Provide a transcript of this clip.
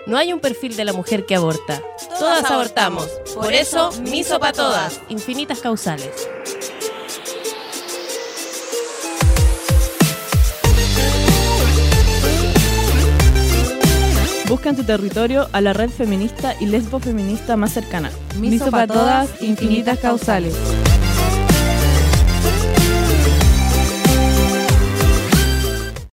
No hay un perfil de la mujer que aborta. Todas abortamos. Por eso, miso pa' todas. Infinitas causales. Busca en tu territorio a la red feminista y lesbofeminista más cercana. Miso pa' todas, infinitas causales.